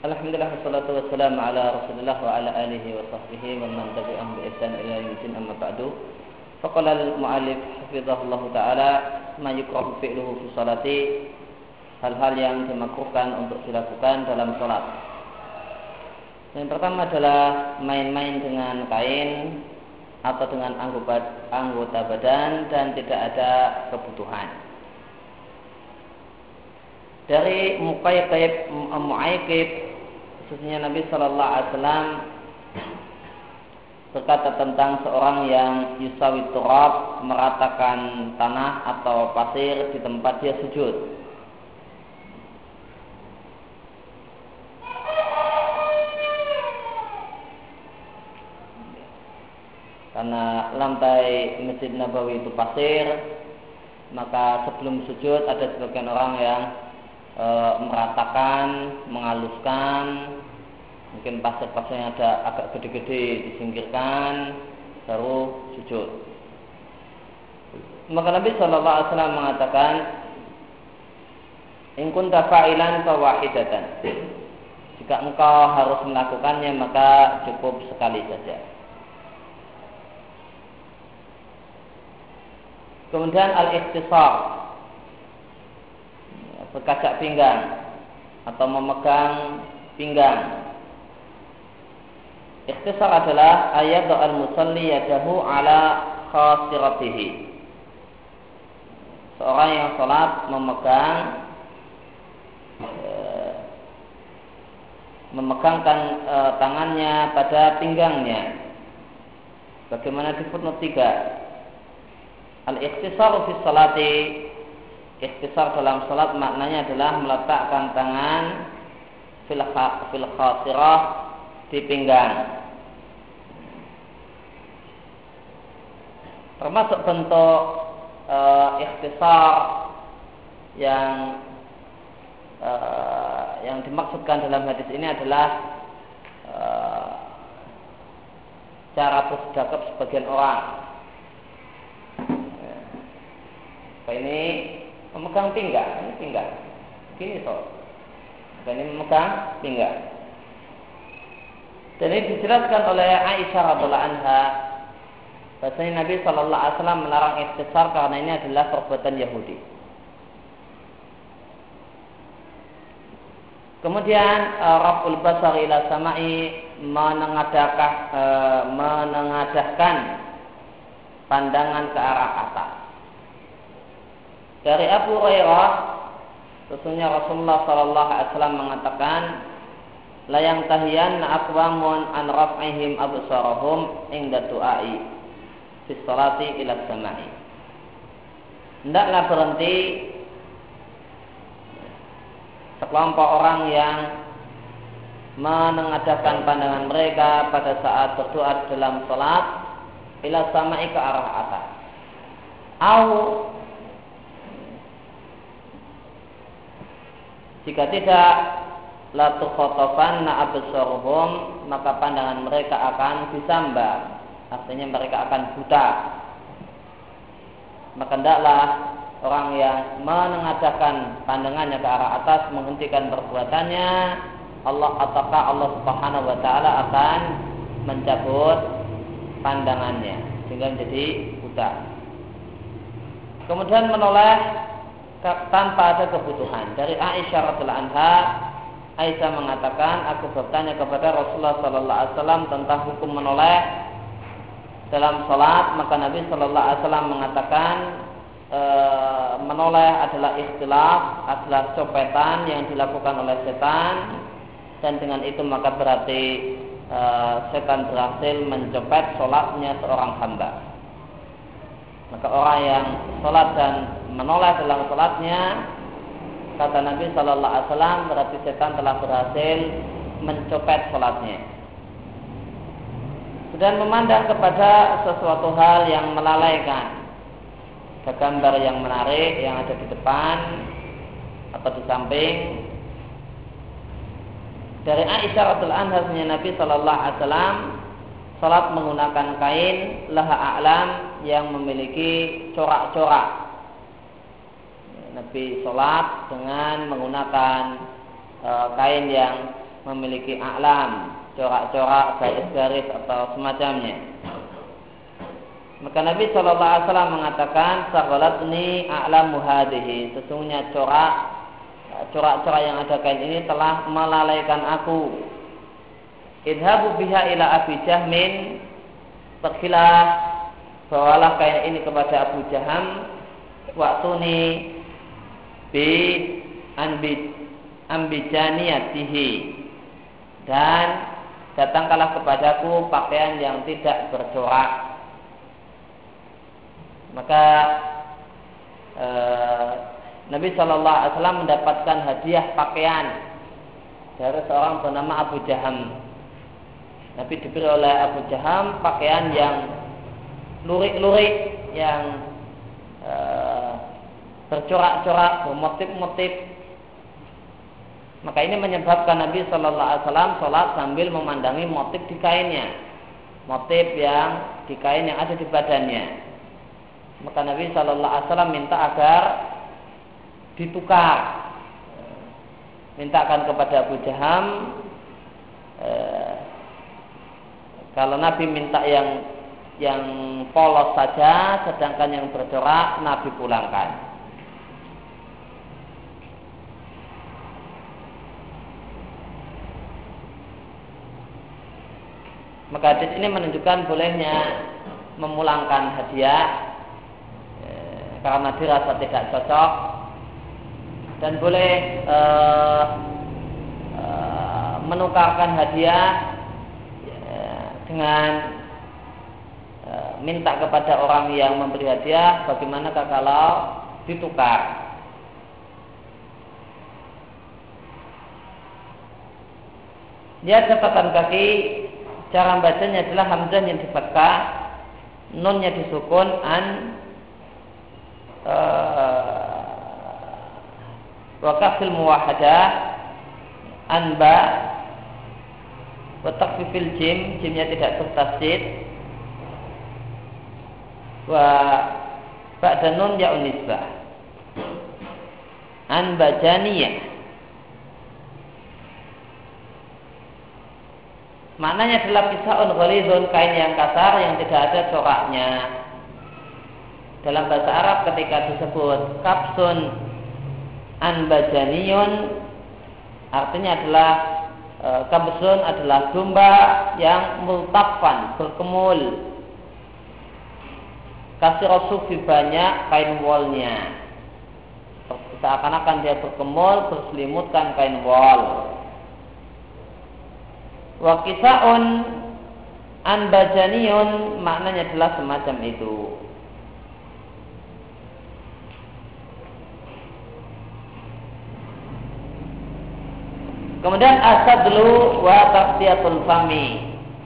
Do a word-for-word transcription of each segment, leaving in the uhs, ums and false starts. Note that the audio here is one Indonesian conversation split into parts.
Alhamdulillah wassalatu wassalamu ala Rasulillah wa ala alihi wa sahbihi wa man tabi'ahum bi ihsan ila yaumil amma ba'du. Faqala al-mu'allif hafizahullah taala ma yukrahu fi'luhu fi sholati, hal-hal yang dimakruhkan untuk dilakukan dalam salat. Yang pertama adalah main-main dengan kain atau dengan anggota anggota badan dan tidak ada kebutuhan. Dari Muqayyib Mu'aykib, khususnya Nabi Shallallahu Alaihi Wasallam berkata tentang seorang yang yusawi turab, meratakan tanah atau pasir di tempat dia sujud. Karena lantai Masjid Nabawi itu pasir, maka sebelum sujud ada sebagian orang yang e, meratakan, menghaluskan, mungkin pasir-pasirnya ada agak gede-gede disingkirkan, baru sujud. Maka Nabi Shallallahu Alaihi Wasallam mengatakan, in kunta fa'ilan fa wahidatan. Jika engkau harus melakukannya maka cukup sekali saja. Kemudian al-ikhtisar, berkacak pinggang atau memegang pinggang. Ikhtisar adalah ayat al-musalli yadahu ala khasiratihi. Seorang yang salat memegang eh, memegangkan eh, tangannya pada pinggangnya. Bagaimana di footnote tiga. Al-ikhtisar fi salati, ikhtisar dalam salat maknanya adalah meletakkan tangan fil fil khasirah, di pinggang. Termasuk bentuk e, ikhtisar yang e, yang dimaksudkan dalam hadis ini adalah e, cara bersedekah sebagian orang. Ini memegang pinggang, ini pinggang, gini so. Ini memegang pinggang. Dan ini dijelaskan oleh Aisyah radhiallahu anha, bahasanya Nabi Shallallahu Alaihi Wasallam melarang ikhtisar karena ini adalah perbuatan Yahudi. Kemudian raf'ul basar ila sama'i, menengadahkan menengadahkan pandangan ke arah atas. Dari Abu Hurairah, sesungguhnya Rasulullah Sallallahu Alaihi Wasallam mengatakan, la yang tahiyan aqwamun an raf'ihim absarahum inda du'ai fi sholati ila samai. Hendaklah berhenti sekelompok orang yang menengadahkan pandangan mereka pada saat berdoa dalam salat ila samai, ke arah atas. Au, jika tidak, la tukhotofanna absaruhum, maka pandangan mereka akan disambar, artinya mereka akan buta. Maka hendaklah orang yang menengadahkan pandangannya ke arah atas menghentikan perbuatannya, Allah ataukah Allah Subhanahu wa taala akan mencabut pandangannya sehingga menjadi buta. Kemudian menoleh tanpa ada kebutuhan. Dari Aisyah radhiallahu anha, Aisyah mengatakan, aku bertanya kepada Rasulullah Sallallahu Alaihi Wasallam tentang hukum menoleh dalam salat, maka Nabi Sallallahu Alaihi Wasallam mengatakan e, menoleh adalah ikhtilaf, adalah copetan yang dilakukan oleh setan, dan dengan itu maka berarti e, setan berhasil mencopet salatnya seorang hamba. Maka orang yang salat dan menoleh dalam salatnya, kata Nabi Shallallahu Alaihi Wasallam, berarti setan telah berhasil mencopet salatnya. Dan memandang kepada sesuatu hal yang melalaikan, ada gambar yang menarik yang ada di depan atau di samping. Dari Aisyah radhiallahu anha, Nabi Shallallahu Alaihi Wasallam salat menggunakan kain laha a'lam yang memiliki corak-corak. Nabi sholat dengan menggunakan e, kain yang memiliki a'lam, corak-corak, garis-garis atau semacamnya. Maka Nabi Shallallahu Alaihi Wasallam mengatakan, "Sagolatni a'lamu hadhihi." Sesungguhnya corak, corak-corak yang ada kain ini telah melalaikan aku. Idhabu biha ila Abi Jahmin. Pergilah, bawalah kain ini kepada Abu Jaham. Waktuni bi anbi ambijaniyatihi, dan datangkanlah kepadaku pakaian yang tidak bercorak. Maka eh, Nabi Shallallahu Alaihi Wasallam mendapatkan hadiah pakaian dari seorang bernama Abu Jaham. Nabi diberi oleh Abu Jaham pakaian yang lurik-lurik, yang eh, bercorak-corak, bermotif-motif. Maka ini menyebabkan Nabi Shallallahu Alaihi Wasallam sholat sambil memandangi motif di kainnya, motif yang di kain yang ada di badannya. Maka Nabi Shallallahu Alaihi Wasallam minta agar ditukar, mintakan kepada Abu Jaham. Eh, kalau Nabi minta yang yang polos saja, sedangkan yang bercorak Nabi pulangkan. Maka hadis ini menunjukkan bolehnya memulangkan hadiah karena dirasa tidak cocok, dan boleh e, e, menukarkan hadiah e, dengan e, minta kepada orang yang memberi hadiah, bagaimanakah kalau ditukar. Dia catatan kaki, cara bacanya adalah hamzah yang di fathah, nunnya disukun, an wa kafil muwahadah, anba, wa takfifil jim, jimnya tidak bertasydid, wa ba'da nun ya unisbah, anba janiyah. Maknanya adalah kisahun ghalidhun, kain yang kasar yang tidak ada coraknya. Dalam bahasa Arab ketika disebut kapsun anbajaniyun, artinya adalah e, kapsun adalah domba yang multafan, berkemul, kasih rasufi, banyak kain wolnya, seakan-akan dia berkemul, berselimutkan kain wol. Wa kisaun anbajaniyun, maknanya adalah semacam itu. Kemudian asadlu wa taqtiyatul fami,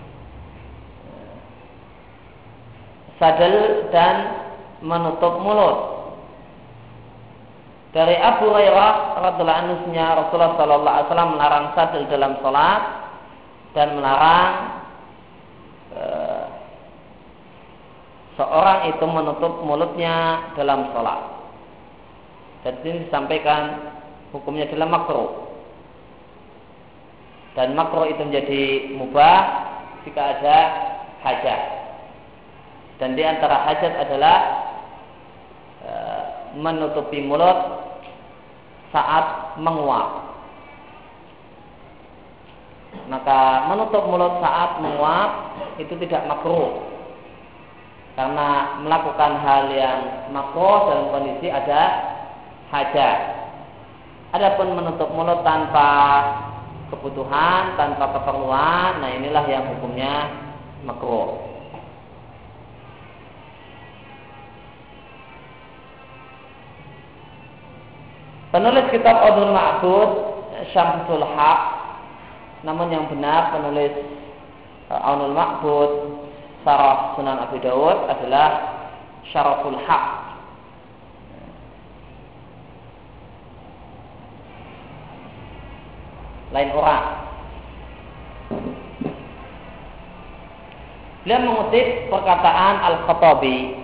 sadel dan menutup mulut. Dari Abu Hurairah radhiyallahu anhu, Rasulullah sallallahu alaihi wasallam melarang sadel dalam salat dan melarang e, seorang itu menutup mulutnya dalam salat. Dan ini disampaikan hukumnya adalah makruh. Dan makruh itu menjadi mubah jika ada hajat. Dan di antara hajat adalah e, menutupi mulut saat menguap. Maka menutup mulut saat menguap itu tidak makruh, karena melakukan hal yang makruh dalam kondisi ada hajat. Adapun menutup mulut tanpa kebutuhan, tanpa keperluan, nah inilah yang hukumnya makruh. Penulis kitab Aunul Ma'bud, Syamsul Haq, namun yang benar penulis Aunul Ma'bud Sarah Sunan Abi Dawud adalah Syaraful Haq. Lain orang. Beliau mengutip perkataan Al-Khattabi.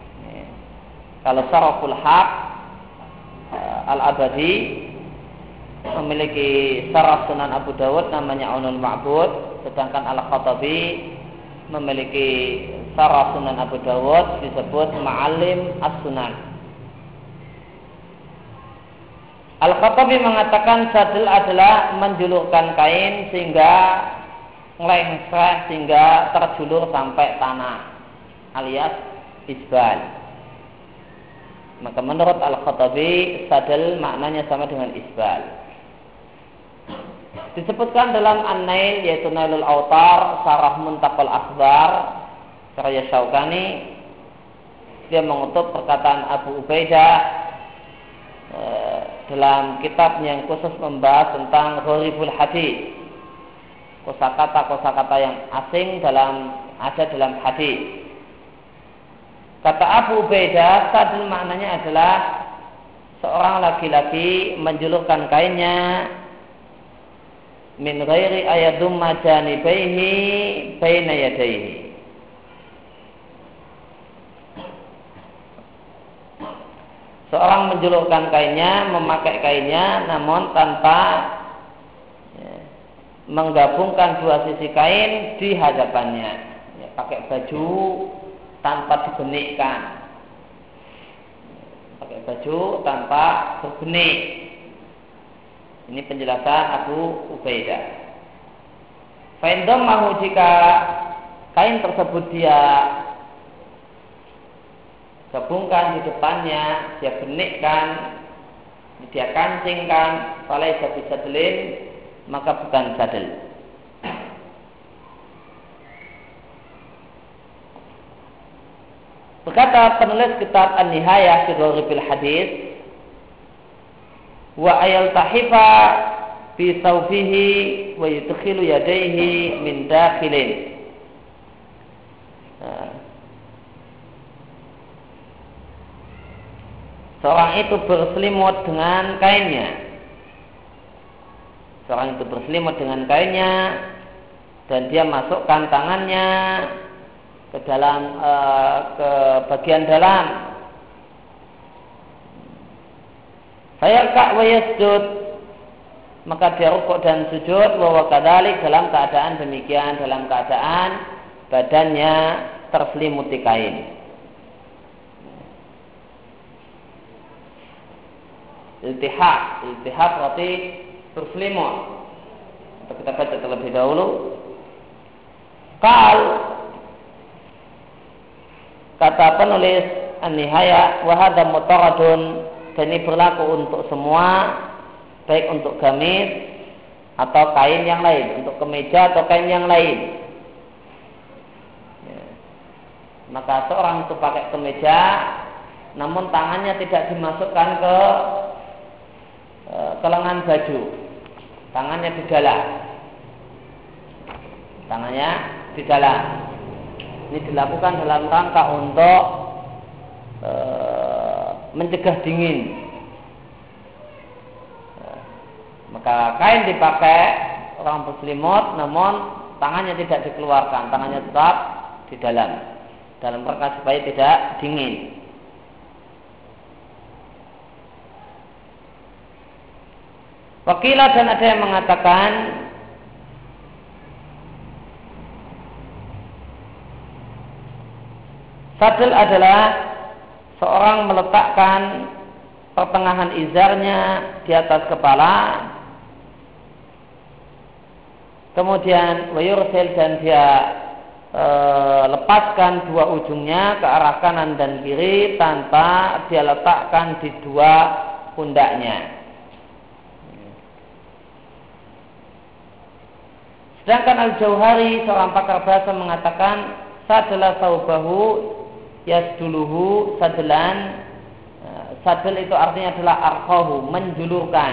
Kalau Syaraful Haq Al-Abadi, memiliki syarah Sunan Abu Dawud namanya Aunul Ma'bud, sedangkan Al-Khattabi memiliki syarah Sunan Abu Dawud disebut Ma'alim As-Sunan. Al-Khattabi mengatakan sadl adalah menjulurkan kain sehingga ngelengseh sehingga terjulur sampai tanah, alias isbal. Maka menurut Al-Khattabi sadl maknanya sama dengan isbal. Disebutkan dalam An-Nail yaitu Nailul Autar Syarah Muntaqal Akhbar karya Syaukani, dia mengutip perkataan Abu Ubaidah e, dalam kitabnya yang khusus membahas tentang gharibul hadis, kosakata-kosakata yang asing dalam ada dalam hadis. Kata Abu Ubaidah, sadl maknanya adalah seorang laki-laki menjulurkan kainnya min ghairi ayadumma janibaihi baina yadaihi. Seorang menjulurkan kainnya, memakai kainnya namun tanpa ya, menggabungkan dua sisi kain di hadapannya. Ya, pakai baju tanpa dibenikkan. Pakai baju tanpa berbenik. Ini penjelasan Abu Ubaidah. Fa'indom mahu jika kain tersebut dia gabungkan di depannya, dia benikkan, dia kancingkan, falaysa bisadlin, maka bukan sadl. Berkata penulis kitab An-Nihayah fi Gharibil Hadis, wa ayal tahifa bi thawbihi wa yudkhilu yadayhi min dakhilin. Nah, seorang itu berselimut dengan kainnya. Seorang itu berselimut dengan kainnya dan dia masukkan tangannya ke dalam uh, ke bagian dalam. Fayarka' wa yasjud, maka dia rukuk dan sujud, wa wakadalik dalam keadaan demikian, dalam keadaan badannya terselimuti kain. Iltihab, iltihab berarti berselimut. Kita baca terlebih dahulu. Qal, kata penulis An-Nihayah, wa hadha mutaradun, dan ini berlaku untuk semua, baik untuk gamis atau kain yang lain, untuk kemeja atau kain yang lain. Ya. Maka seorang itu pakai kemeja, namun tangannya tidak dimasukkan ke e, ke lengan baju, tangannya di dalam, tangannya di dalam. Ini dilakukan dalam rangka untuk e, mencegah dingin. Maka kain dipakai orang berselimut, namun tangannya tidak dikeluarkan, tangannya tetap di dalam, dalam rangka supaya tidak dingin. Wakilah dan ada yang mengatakan sadl adalah seorang meletakkan pertengahan izarnya di atas kepala, kemudian wayursil, dan dia e, lepaskan dua ujungnya ke arah kanan dan kiri tanpa dia letakkan di dua pundaknya. Sedangkan Al-Jauhari, seorang pakar bahasa, mengatakan sadla saubahu yasduluhu sadlan. Sadl itu artinya adalah arqahu, menjulurkan.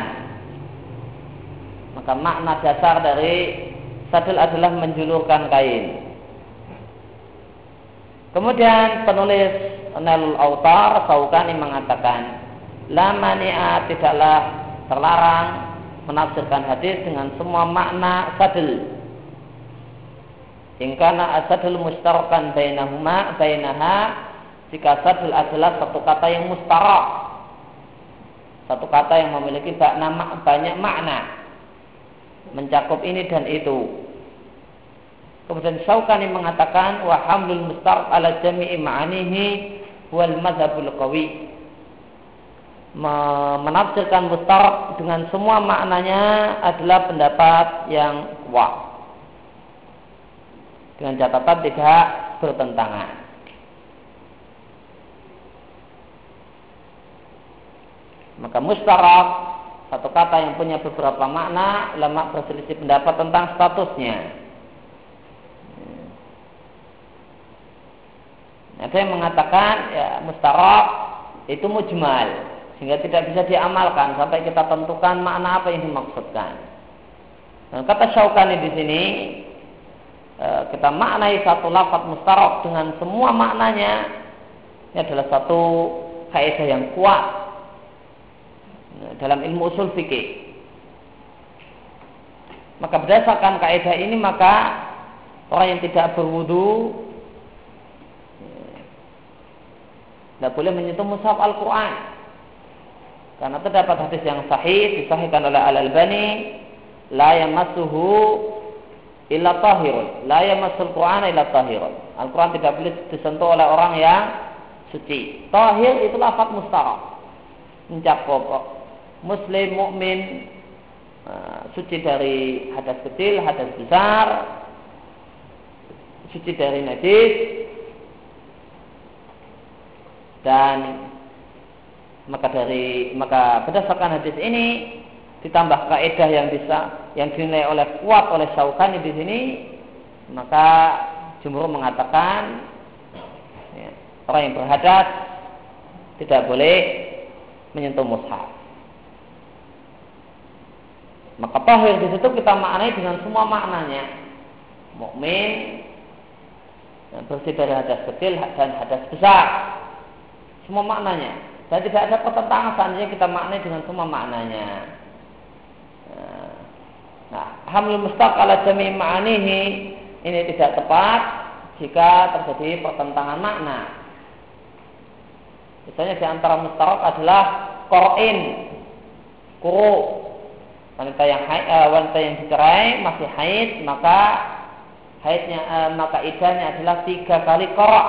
Maka makna dasar dari sadl adalah menjulurkan kain. Kemudian penulis Nailul Autar Syaukani mengatakan, la mani'a, tidaklah terlarang menafsirkan hadis dengan semua makna sadl. Ingkana asadl mustarakan bainahuma bainaha, jika sadl adalah satu kata yang mustarak, satu kata yang memiliki banyak makna, mencakup ini dan itu. Kemudian Syaukani mengatakan wa hamlul mustarab ala jami'i ma'anihi wal madhabul qawi. Menafsirkan mustarab dengan semua maknanya adalah pendapat yang kuat, dengan catatan tidak bertentangan. Maka mustarab, satu kata yang punya beberapa makna, ulama berselisih pendapat tentang statusnya. Ada yang mengatakan ya mustarab itu mujmal, sehingga tidak bisa diamalkan sampai kita tentukan makna apa yang dimaksudkan. Dan kata Syaukani di sini, kita maknai satu lafaz mustarab dengan semua maknanya, ini adalah satu kaidah yang kuat dalam ilmu usul fikih. Maka berdasarkan kaidah ini, maka orang yang tidak berwudu tidak boleh menyentuh mushaf Al-Quran, karena terdapat hadis yang sahih disahihkan oleh Al-Albani, la yamassuhu illa tahirun, la yamassul Quran illa tahirun. Al-Quran tidak boleh disentuh oleh orang yang suci. Tahir itu lafaz mustarab, mencakup muslim, mukmin, uh, suci dari hadas kecil, hadas besar, suci dari najis, dan maka dari maka berdasarkan hadis ini ditambah kaidah yang bisa yang dinilai oleh kuat oleh Syaukani di sini, maka jumhur mengatakan ya, orang yang berhadas tidak boleh menyentuh mushaf. Maka tahir di situ kita maknai dengan semua maknanya. Mukmin, bersih dari hadas kecil dan hadas besar, semua maknanya. Dan tidak ada pertentangan seandainya kita maknai dengan semua maknanya. Nah, hamlul mustaq ala jami' ma'anihi ini tidak tepat jika terjadi pertentangan makna. Misalnya di antara mustaq adalah qur'in, quru. Wanita yang haid, uh, wanita yang dicerai masih haid, maka haidnya uh, maka iddahnya adalah tiga kali qara'.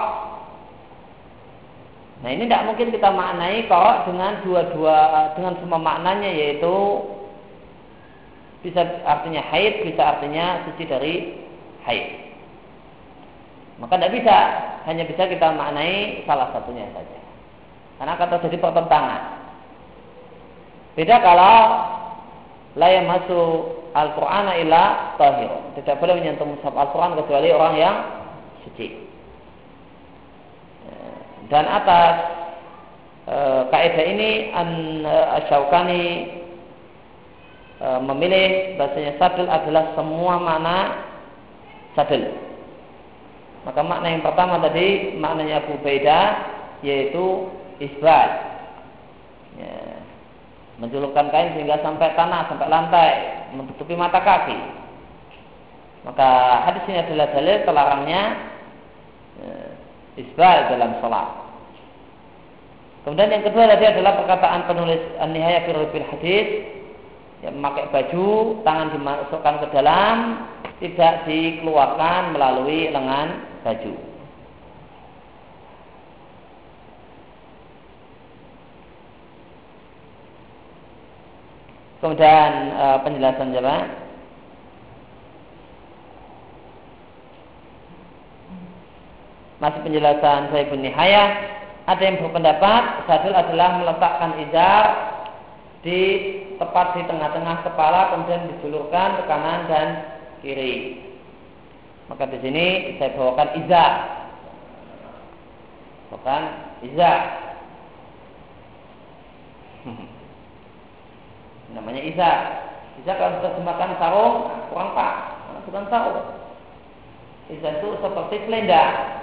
Nah, ini tidak mungkin kita maknai qara' dengan dua-dua dengan semua maknanya, yaitu bisa artinya haid, bisa artinya suci dari haid. Maka tidak bisa, hanya bisa kita maknai salah satunya saja, karena akan terjadi pertentangan. Beda kalau la yamassu al-Qur'ana illa tahir. Tidak boleh menyentuh mushaf Al-Quran kecuali orang yang suci. Dan atas e, kaidah ini Asy-Syaukani e, memilih bahasanya sadl adalah semua makna sadl. Maka makna yang pertama tadi maknanya Abu Ubaidah, yaitu isbal, ya, menjulurkan kain sehingga sampai tanah, sampai lantai, menutupi mata kaki. Maka hadis ini adalah dalil terlarangnya e, isbal dalam sholat. Kemudian yang kedua tadi adalah perkataan penulis An-Nihayah fi Gharibil Hadis, yang memakai baju, tangan dimasukkan ke dalam, tidak dikeluarkan melalui lengan baju. Kemudian e, penjelasan jemaah. Masih penjelasan Sahibun Nihayah, ada yang berpendapat sadl adalah meletakkan izar di tepat di tengah-tengah kepala, kemudian dijulurkan ke kanan dan kiri. Maka di sini saya bawakan izar, bukan izar. Namanya izar. Izar kalau diterjemahkan sarung kurang pas, bukan sarung. Izar itu seperti selendang.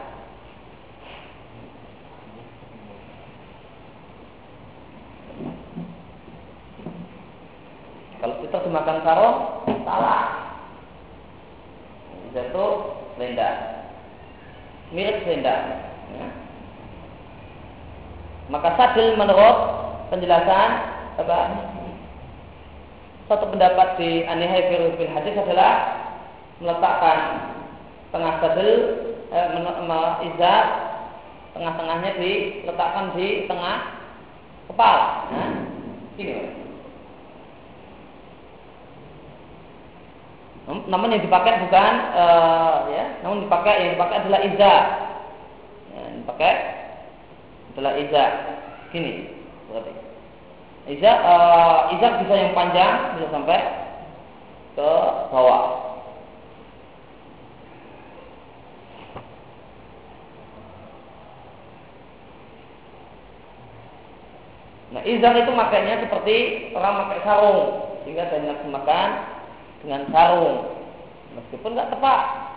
Kalau diterjemahkan sarung salah. Izar itu selendang, mirip selendang. Ya. Maka sadl menurut penjelasan apa? Satu pendapat di An-Nihayah fi Ulumil Hadis adalah meletakkan tengah sadel eh, izar tengah-tengahnya diletakkan di tengah kepala. Nah, ini. Namun yang dipakai bukan uh, ya, namun dipakai yang dipakai adalah izar. Yang dipakai adalah izar. Gini, berarti. Izar uh, izar bisa yang panjang, bisa sampai ke bawah. Nah, izar itu makanya seperti orang pakai sarung, sehingga banyak makan dengan sarung, meskipun nggak tepat.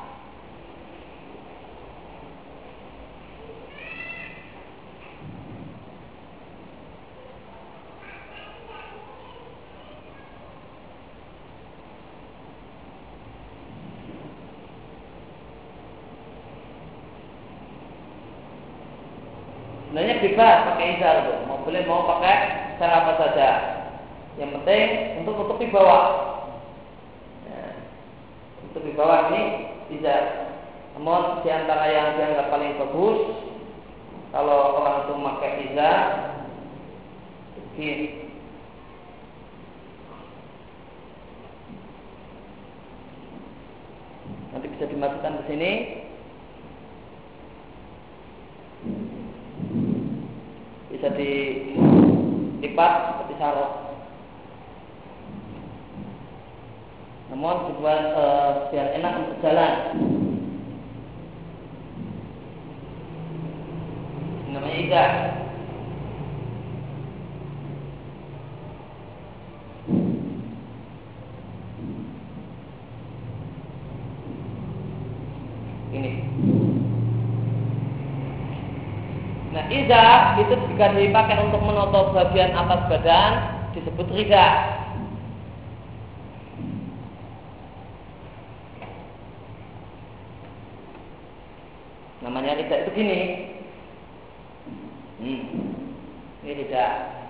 Sebenarnya bebas pakai izar itu, mau boleh mau pakai cara apa saja. Yang penting untuk tutupi bawah. Ya, tutupi bawah ini izar. Namun di antara yang dianggap paling bagus kalau orang itu memakai izar begini. Nanti bisa dimasukkan ke sini. Bisa dilipat seperti sarung. Namun tujuan e, biar enak untuk jalan. Ini namanya izar. Ini. Nah, izar itu jika dipakai untuk menutup bagian atas badan disebut rida. Namanya rida itu gini. Hmm. Ini rida.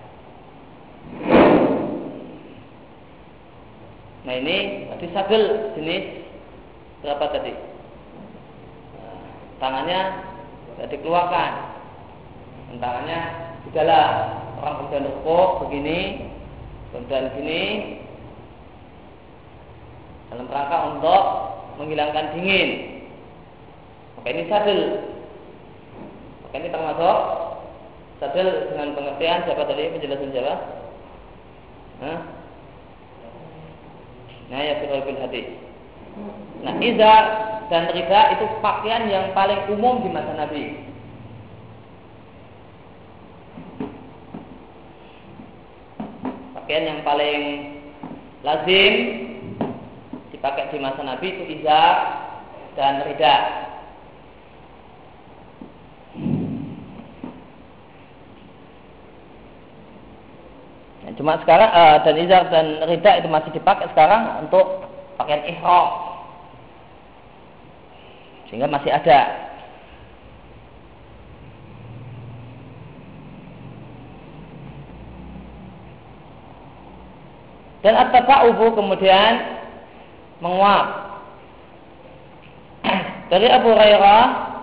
Nah, ini tadi sagel jenis berapa tadi? Nah, tangannya tidak dikeluarkan. Tangannya di dalam, orang kemudian rukuk begini, kemudian begini, dalam rangka untuk menghilangkan dingin. Maka ini sadel. Maka ini termasuk sadel dengan pengertian siapa tadi penjelasan siapa? Hah? Nah, ya bil hadis. Nah, izar dan rida itu pakaian yang paling umum di masa Nabi. Pakaian yang paling lazim dipakai di masa Nabi itu izar dan rida. Nah, cuma sekarang uh, dan izar dan rida itu masih dipakai sekarang untuk pakaian ihram, sehingga masih ada. Dan at-tafa'ubu kemudian menguap. Dari Abu Hurairah,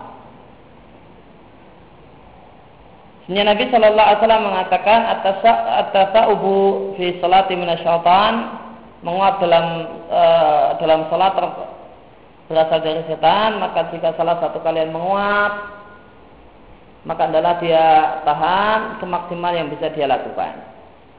Sunnah Nabi Shallallahu Alaihi Wasallam mengatakan at-tafa'ubu fi salati minasyaitan, menguap dalam uh, dalam salat berasal dari setan. Maka jika salah satu kalian menguap, maka adalah dia tahan semaksimal yang bisa dia lakukan.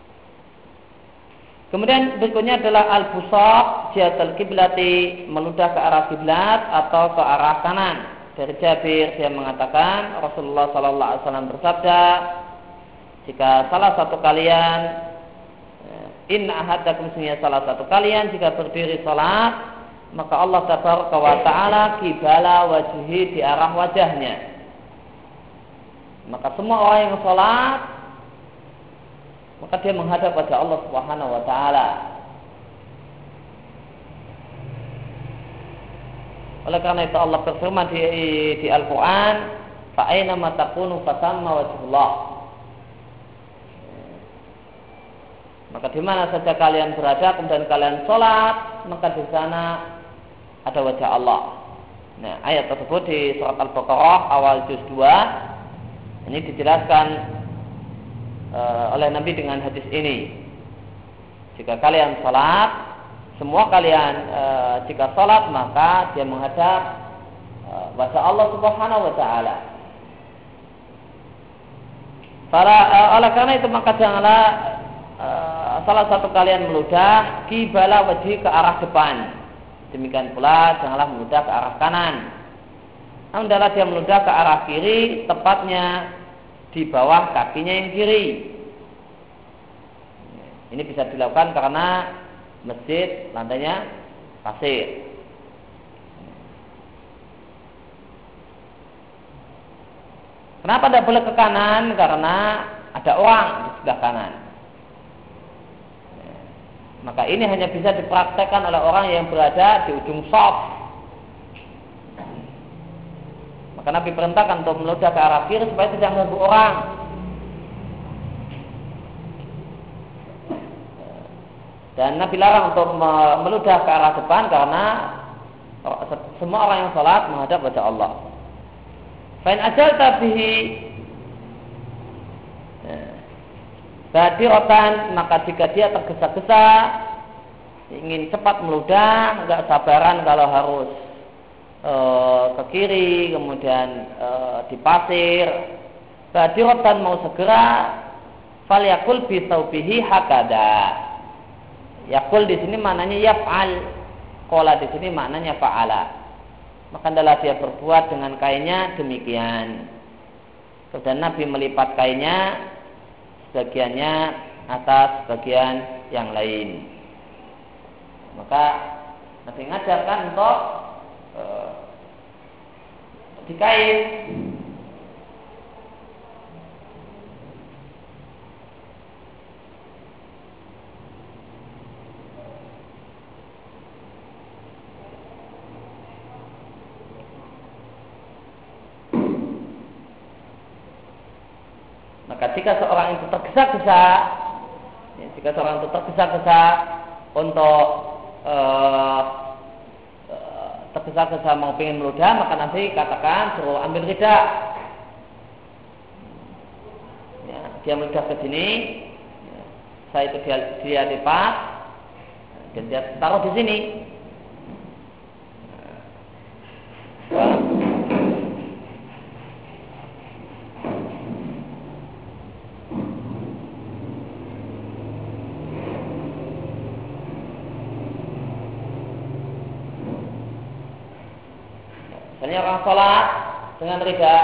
Kemudian berikutnya adalah al-busaq jihatal kiblati, meludah ke arah kiblat atau ke arah kanan. Dari Jabir dia mengatakan Rasulullah Sallallahu Alaihi Wasallam bersabda, jika salah satu kalian inna ahadakum sunnya salah satu kalian jika berdiri salat, maka Allah tabaraka wa taala kibala wajhi, di arah wajahnya. Maka semua orang yang salat maka dia menghadap wajah Allah Subhanahu wa taala. Oleh karena itu Allah berfirman di, di Al-Qur'an, fa aina ma takunu fatamma wajhullah. Maka di mana saja kalian berada kemudian kalian sholat, maka di sana ada wajah Allah. Nah, ayat tersebut di surat Al-Baqarah awal juz dua ini dijelaskan uh, oleh Nabi dengan hadis ini. Jika kalian sholat, semua kalian uh, jika sholat maka dia menghadap uh, wajah Allah Subhanahu Wa Taala. Para, uh, oleh karena itu maka janganlah uh, salah satu kalian meludah qibala wajhi ke arah depan. Demikian pula janganlah meludah ke arah kanan. Namun adalah dia meludah ke arah kiri, tepatnya di bawah kakinya yang kiri. Ini bisa dilakukan karena masjid lantainya pasir. Kenapa tidak boleh ke kanan? Karena ada orang di sebelah kanan. Maka ini hanya bisa dipraktekkan oleh orang yang berada di ujung shaf. Maka Nabi perintahkan untuk meludah ke arah kiri supaya tidak mengganggu orang. Dan Nabi larang untuk meludah ke arah depan karena semua orang yang sholat menghadap wajah Allah. Fa'in ajal tabihi badiratan, maka jika dia tergesa-gesa ingin cepat meludah, enggak sabaran kalau harus e, ke kiri kemudian e, di pasir, badiratan mau segera, falyakul bi thawbihi hakada. Yakul di sini maknanya yaf'al, qala di sini maknanya fa'ala. Maka adalah dia berbuat dengan kainnya demikian. Kemudian Nabi melipat kainnya sebagiannya atas bagian yang lain. Maka Nabi mengajarkan untuk e, dikait. Maka jika seorang itu tergesa-gesa, ya, jika seorang itu tergesa-gesa untuk uh, uh, tergesa-gesa mau ingin meludah, maka nanti katakan suruh ambil rida. Ya, dia meludah ke sini, ya, saya itu dia, dia lipat, dan dia taruh di sini. Nah, Misalnya orang sholat dengan rida,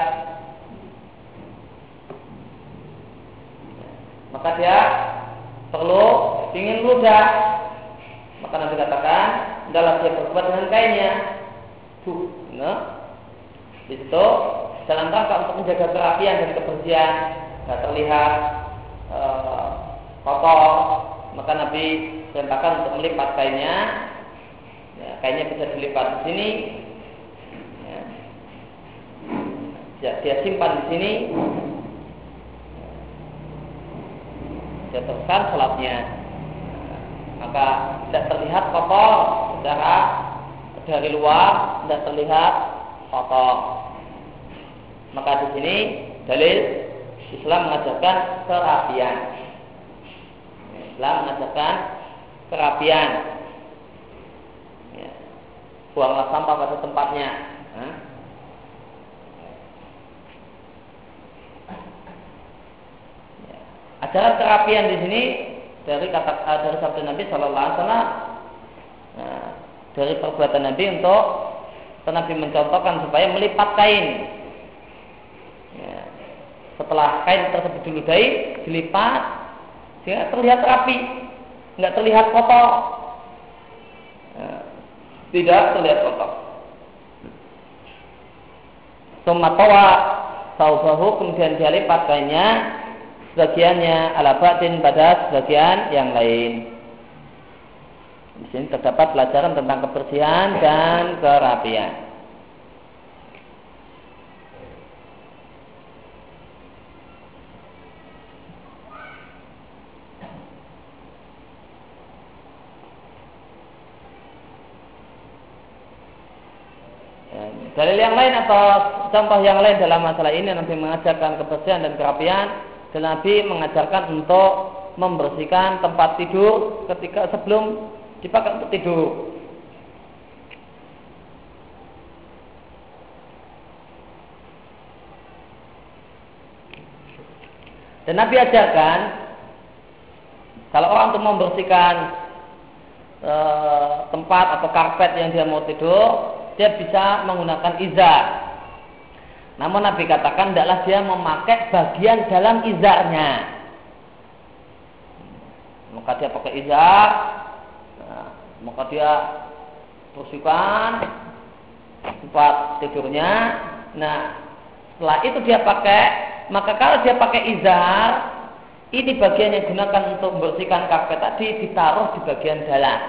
maka dia perlu ingin meludah, maka nanti katakan adalah dia berbuat dengan kainnya. Tuh, nah, di situ dalam rangka untuk menjaga kerapian dan kebersihan, tidak terlihat e, kotor, maka Nabi perintahkan untuk melipat kainnya. Ya, kainnya bisa dilipat di sini. Ya, dia simpan di sini, dia teruskan sholatnya, maka tidak terlihat kotor secara dari luar, tidak terlihat kotor. Maka di sini dalil Islam mengajarkan kerapian. Islam mengajarkan kerapian. Ya. Buanglah sampah pada tempatnya. Nah. Ajaran kerapian di sini dari kata dari sabda Nabi Shallallahu Alaihi Wasallam, nah, dari perbuatan Nabi untuk Nabi mencontohkan supaya melipat kain. Ya, setelah kain tersebut diludahi, dilipat, sehingga terlihat rapi, nggak terlihat kotor, ya, tidak terlihat kotor. Sumatawa saubahu, kemudian dia lipat kainnya sebagiannya ala batin pada sebagian yang lain. Di sini terdapat pelajaran tentang kebersihan dan kerapian. Dalil yang lain atau contoh yang lain dalam masalah ini, Nabi mengajarkan kebersihan dan kerapian, dan Nabi mengajarkan untuk membersihkan tempat tidur ketika sebelum dipakai untuk tidur. Dan Nabi ajarkan kalau orang untuk membersihkan e, tempat atau karpet yang dia mau tidur, dia bisa menggunakan izar. Namun Nabi katakan tidaklah dia memakai bagian dalam izarnya. Maka dia pakai izar, nah, maka dia bersihkan tempat tidurnya. Nah, setelah itu dia pakai, maka kalau dia pakai izar, ini bagian yang digunakan untuk membersihkan karpet tadi ditaruh di bagian dalam,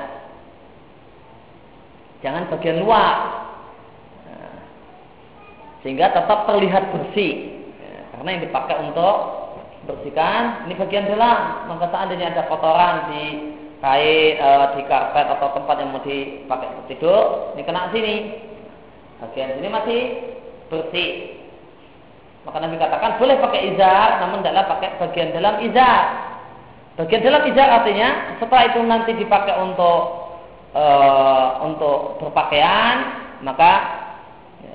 jangan bagian luar, nah, sehingga tetap terlihat bersih, ya, karena yang dipakai untuk bersihkan ini bagian dalam. Maka seandainya ada kotoran di kain, e, di karpet atau tempat yang mau dipakai untuk tidur, ini kena sini, bagian sini masih bersih. Maka Nabi katakan boleh pakai izar, namun tidaklah pakai bagian dalam izar. Bagian dalam izar artinya setelah itu nanti dipakai untuk e, untuk berpakaian, maka ya,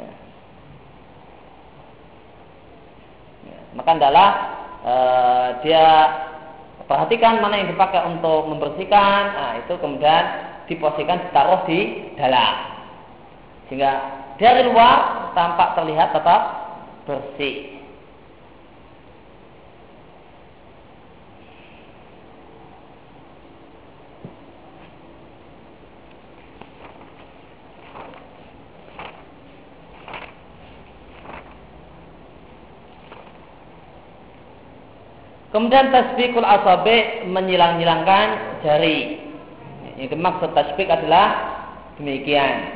ya, maka tidaklah e, dia perhatikan mana yang dipakai untuk membersihkan. Nah, itu kemudian diposisikan, ditaruh di dalam, sehingga dari luar tampak terlihat tetap bersih. Kemudian tasbikul asabi, menyilang-nyilangkan jari. Yang maksud tasbik adalah demikian.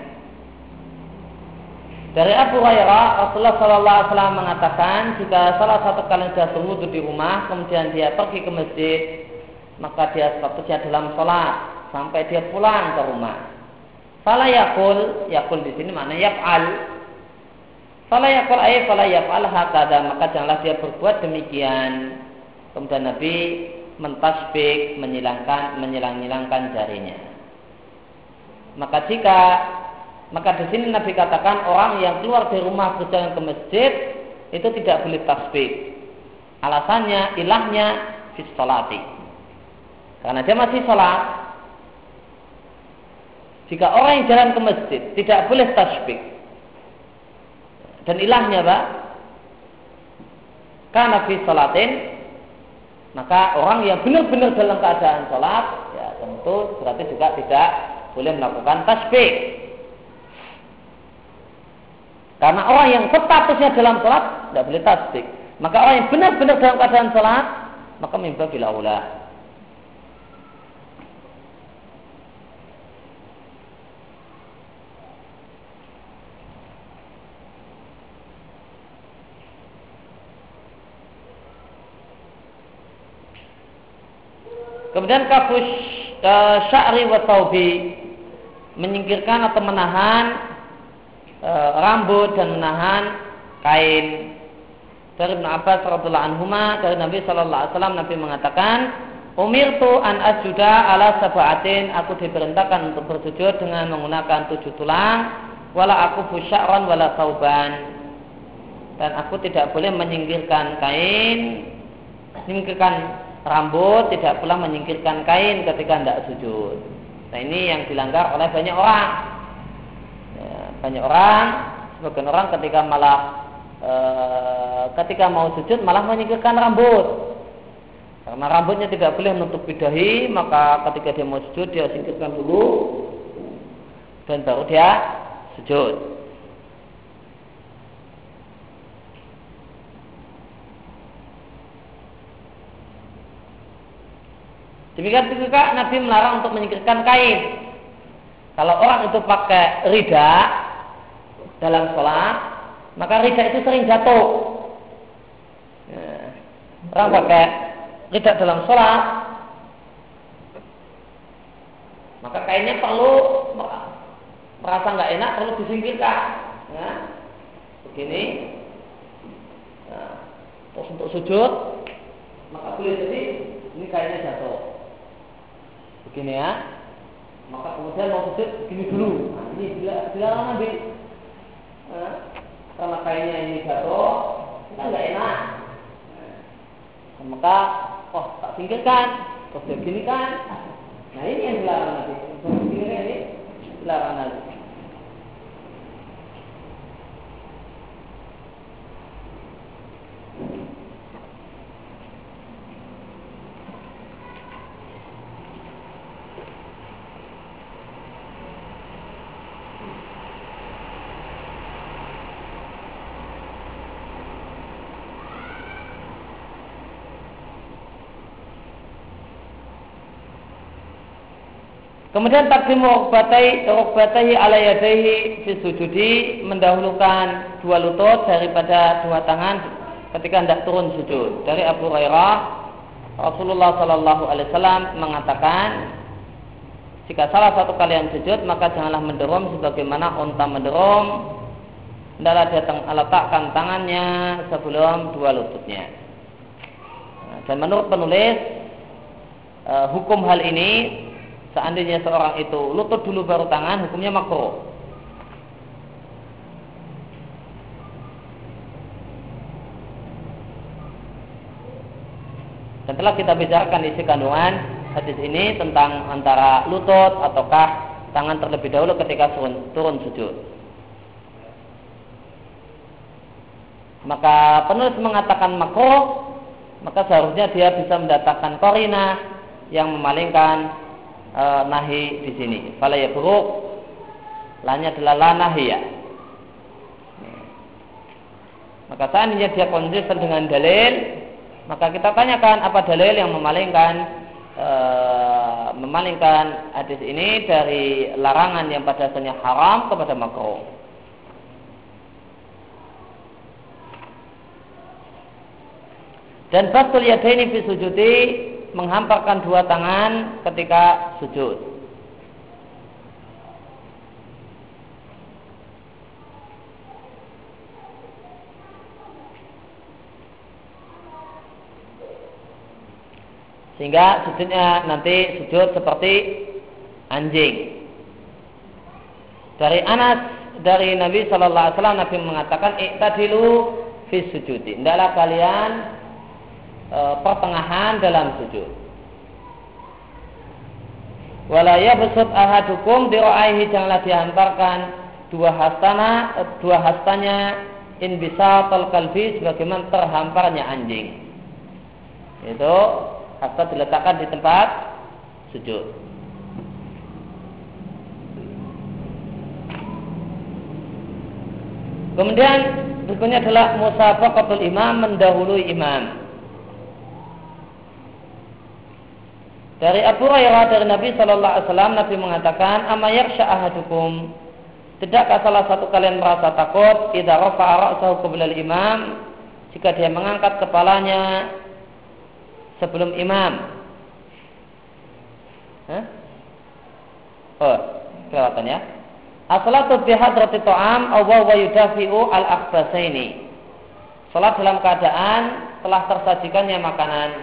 Dari Abu Hurairah, Rasulullah Shallallahu Alaihi Wasallam mengatakan, jika salah satu kalian sudah berwudu di rumah, kemudian dia pergi ke masjid, maka dia statusnya dalam sholat sampai dia pulang ke rumah. Fala yakul, yakul di sini mana yaf'al. Fala yakul ay fala yaf'al hakada, maka janganlah dia berbuat demikian. Kemudian Nabi mentasbik, menyilangkan, menyilang-nyilangkan jarinya. Maka jika Maka di sini Nabi katakan orang yang keluar dari rumah berjalan ke masjid itu tidak boleh tasbih. Alasannya, ilahnya fi sholati, karena dia masih sholat. Jika orang yang jalan ke masjid tidak boleh tasbih, dan ilahnya apa? Karena fi sholatin, maka orang yang benar-benar dalam keadaan sholat, ya tentu berarti juga tidak boleh melakukan tasbih. Karena orang yang statusnya dalam sholat tidak boleh tasbih. Maka orang yang benar-benar dalam keadaan sholat, maka mimba bil aula. Kemudian kafus uh, sya'ri wa taubi, menyingkirkan atau menahan E, rambut dan menahan kain. Dari Ibnu Abbas radhiyallahu anhuma, dari Nabi sallallahu alaihi wasallam, Nabi mengatakan, umirtu an asjuda ala sab'atin, aku diperintahkan untuk bersujud dengan menggunakan tujuh tulang, wala aku fusya'ran wala tauban, dan aku tidak boleh menyingkirkan kain, menyingkirkan rambut, tidak pula menyingkirkan kain ketika hendak sujud. Nah, ini yang dilanggar oleh banyak orang. Banyak orang, sebagian orang ketika malah e, ketika mau sujud malah menyingkirkan rambut. Karena rambutnya tidak boleh menutupi dahi, maka ketika dia mau sujud dia singkirkan dulu dan baru dia sujud. Demikian juga Nabi melarang untuk menyingkirkan kain. Kalau orang itu pakai rida dalam sholat, maka rida itu sering jatuh. Ya. Orang pakai rida dalam sholat, maka kainnya perlu merasa nggak enak, perlu disingkirkan. ya, begini, nah, terus untuk sujud, maka boleh jadi ini kayaknya jatuh, begini ya, maka kemudian mau sujud begini dulu, nah, ini dilarang Nabi, nah, karena kayaknya ini jatuh, kita nggak enak, nah, maka, oh tak singkirkan, terus begini kan, nah ini yang dilarang Nabi, begini ini dilarang Nabi. Kemudian takdimu rukbatai rukbatai ala yadaihi fi sujudi, mendahulukan dua lutut daripada dua tangan ketika hendak turun sujud. Dari Abu Hurairah, Rasulullah Shallallahu Alaihi Wasallam mengatakan, jika salah satu kalian sujud maka janganlah menderum sebagaimana unta menderum, hendaklah dia letakkan tangannya sebelum dua lututnya. Dan menurut penulis, hukum hal ini, seandainya seorang itu lutut dulu baru tangan, hukumnya makruh. Dan telah kita bicarakan isi kandungan hadis ini tentang antara lutut ataukah tangan terlebih dahulu ketika turun, turun sujud. Maka penulis mengatakan makruh, maka seharusnya dia bisa mendatangkan qarinah yang memalingkan E, nahi di sini. Fala ya buruk, lanya adalah la nahiya. Maka seandainya dia konsisten dengan dalil, maka kita tanyakan apa dalil yang memalingkan e, memalingkan hadis ini dari larangan yang pada asalnya haram kepada makruh. Dan bastul yadaini fi sujudi, menghamparkan dua tangan ketika sujud. Sehingga sujudnya nanti sujud seperti anjing. Dari Anas, dari Nabi Shallallahu Alaihi Wasallam, Nabi mengatakan, iktadilu fi sujudi, hendaklah kalian E, pertengahan dalam sujud. Wala yabsut ahadukum dira'aihi, janganlah dihantarkan dua hastana dua hastanya in bisatal kalbi, sebagaimana terhamparnya anjing. Itu hasta diletakkan di tempat sujud. Kemudian berikutnya adalah musabaqatul imam, mendahului imam. Dari Abu Hurairah, dari Nabi Shallallahu Alaihi Wasallam, Nabi mengatakan, ama yakhsha ahadukum, tidakkah salah satu kalian merasa takut idza rafa'a ra'sahu qabla al-imam, jika dia mengangkat kepalanya sebelum imam? Hah? Oh, kelihatannya. As-salatu bi hadrati ta'am aw wa yudafi'u al-akhbasaini. Salat dalam keadaan telah tersajikannya makanan.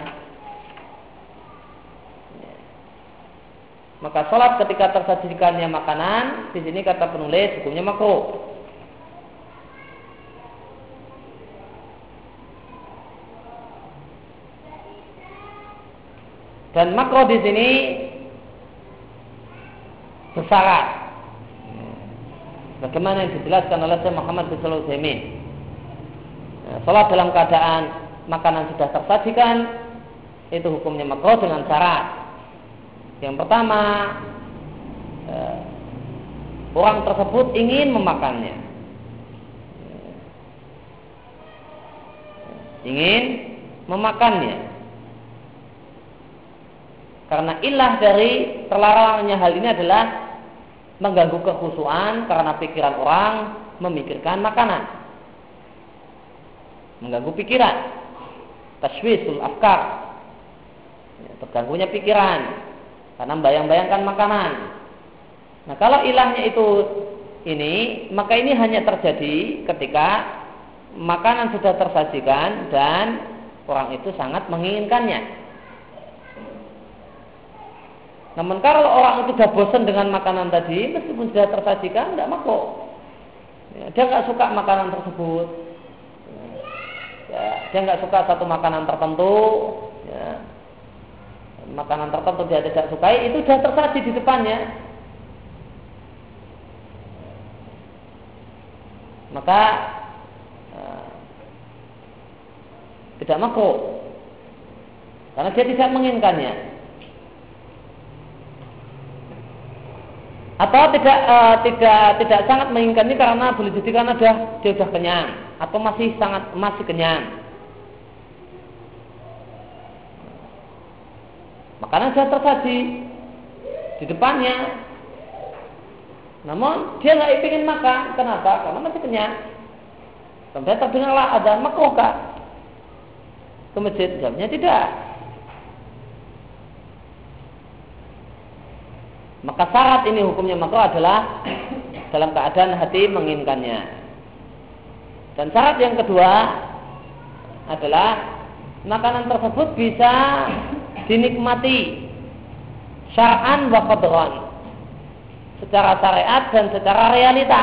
Maka sholat ketika tersajikannya makanan, di sini kata penulis hukumnya makruh. Dan makruh di sini bersyarat, bagaimana yang dijelaskan oleh Syekh Muhammad bin Shalih Al-Utsaimin. Sholat dalam keadaan makanan sudah tersajikan, itu hukumnya makruh dengan syarat. Yang pertama, eh, orang tersebut ingin memakannya, ingin memakannya. Karena ilah dari terlarangnya hal ini adalah mengganggu kekhusyuan, karena pikiran orang memikirkan makanan, mengganggu pikiran, taswisul afkar, terganggunya pikiran karena membayang-bayangkan makanan. Nah, kalau ilahnya itu ini, maka ini hanya terjadi ketika makanan sudah tersajikan dan orang itu sangat menginginkannya. Namun kalau orang itu sudah bosan dengan makanan tadi, meskipun sudah tersajikan, tidak makruh. Ya, dia nggak suka makanan tersebut. Ya, dia nggak suka satu makanan tertentu. Ya, makanan tertentu dia tidak sukai, itu sudah tersaji di depannya. Maka uh, tidak makruh karena dia tidak menginginkannya, atau tidak uh, tidak tidak sangat menginginkannya karena boleh jadi karena dia, dia sudah kenyang atau masih sangat masih kenyang. Makanan sudah tersaji di depannya, namun dia nggak ingin makan. Kenapa? Karena masih kenyang. Kemudian terdengarlah adzan, makruhkah ke masjid? Jawabnya tidak. Maka syarat ini hukumnya makruh adalah dalam keadaan hati menginginkannya. Dan syarat yang kedua adalah makanan tersebut bisa dinikmati syar'an wa qadran, secara syariat dan secara realita.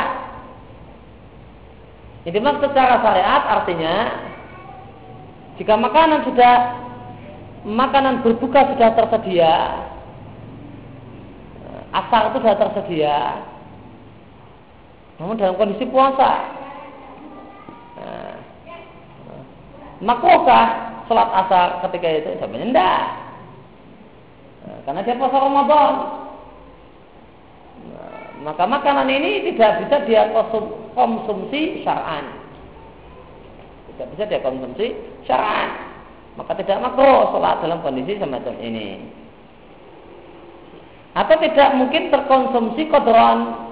Jadi maksud secara syariat artinya jika makanan sudah makanan berbuka sudah tersedia, asar itu sudah tersedia, namun dalam kondisi puasa, nah, makruhkah sholat asar ketika itu? Jawabannya enggak, nah, karena dia puasa Ramadan. Maka makanan ini tidak bisa dia konsumsi syar'an, tidak bisa dia konsumsi syar'an. Maka tidak makruh sholat dalam kondisi semacam ini. Atau tidak mungkin terkonsumsi qadran,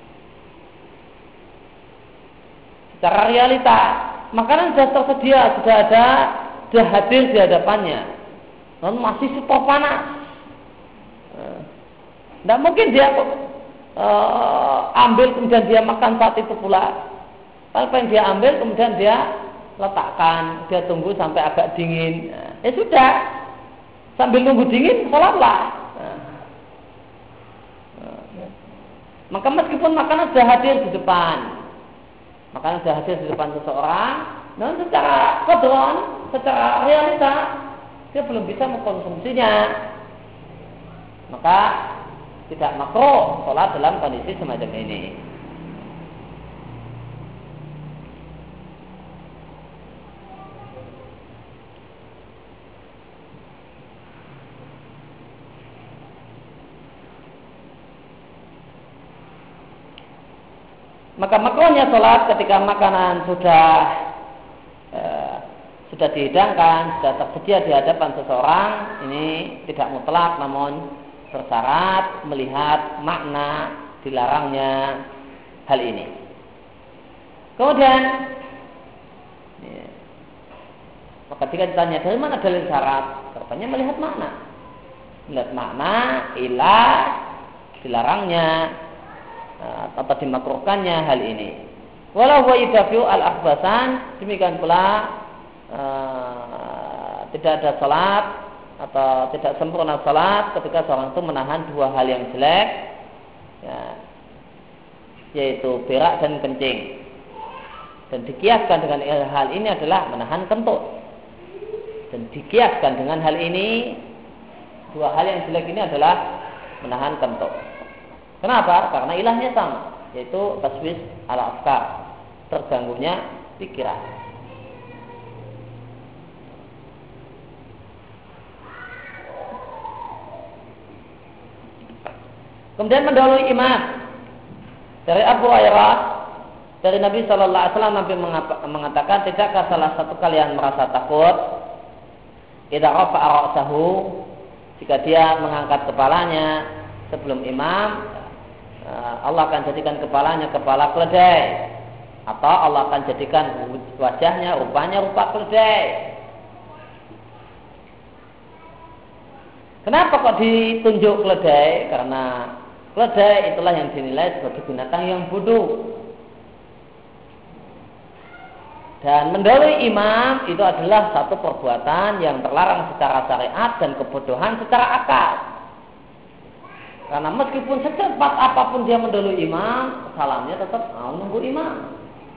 secara realita makanan sudah tersedia, sudah ada, sudah hadir di hadapannya, namun masih super panas. Tidak mungkin dia Uh, ambil kemudian dia makan saat itu pula. Apa yang dia ambil kemudian dia letakkan, dia tunggu sampai agak dingin. Nah, ya sudah, sambil nunggu dingin sholatlah. Nah, nah. Maka meskipun makanan sudah hadir di depan, makanan sudah hadir di depan seseorang, namun secara qadran, secara realita dia belum bisa mengkonsumsinya. Maka tidak makruh sholat dalam kondisi semacam ini. Maka makruhnya sholat ketika makanan sudah eh, sudah dihidangkan, sudah tersedia di hadapan seseorang, ini tidak mutlak, namun bersyarat melihat makna dilarangnya hal ini. Kemudian ya, maka ketika ditanya dari mana dalil syarat, katanya melihat makna, melihat makna ilah dilarangnya atau dimakruhkannya hal ini. Walau huwa idafiu al-akhbasan, demikian pula uh, tidak ada salat atau tidak sempurna salat ketika seorang itu menahan dua hal yang jelek, ya, yaitu berak dan kencing. Dan dikiaskan dengan hal ini adalah menahan kentut. Dan dikiaskan dengan hal ini, dua hal yang jelek ini adalah menahan kentut. Kenapa? Karena ilahnya sama, yaitu taswis al-afkar, terganggunya pikiran. Kemudian mendahului imam dari Abu Hurairah dari Nabi Shallallahu Alaihi Wasallam, Nabi mengatakan, tidakkah salah satu kalian merasa takut idza rafa'a ra'sahu, jika dia mengangkat kepalanya sebelum imam, Allah akan jadikan kepalanya kepala keledai, atau Allah akan jadikan wajahnya rupanya rupa keledai. Kenapa kok ditunjuk keledai? Karena Keledai itulah yang dinilai sebagai binatang yang bodoh. Dan mendahului imam itu adalah satu perbuatan yang terlarang secara syariat dan kebodohan secara akal. Karena meskipun secepat apapun dia mendahului imam, salamnya tetap mau nunggu imam.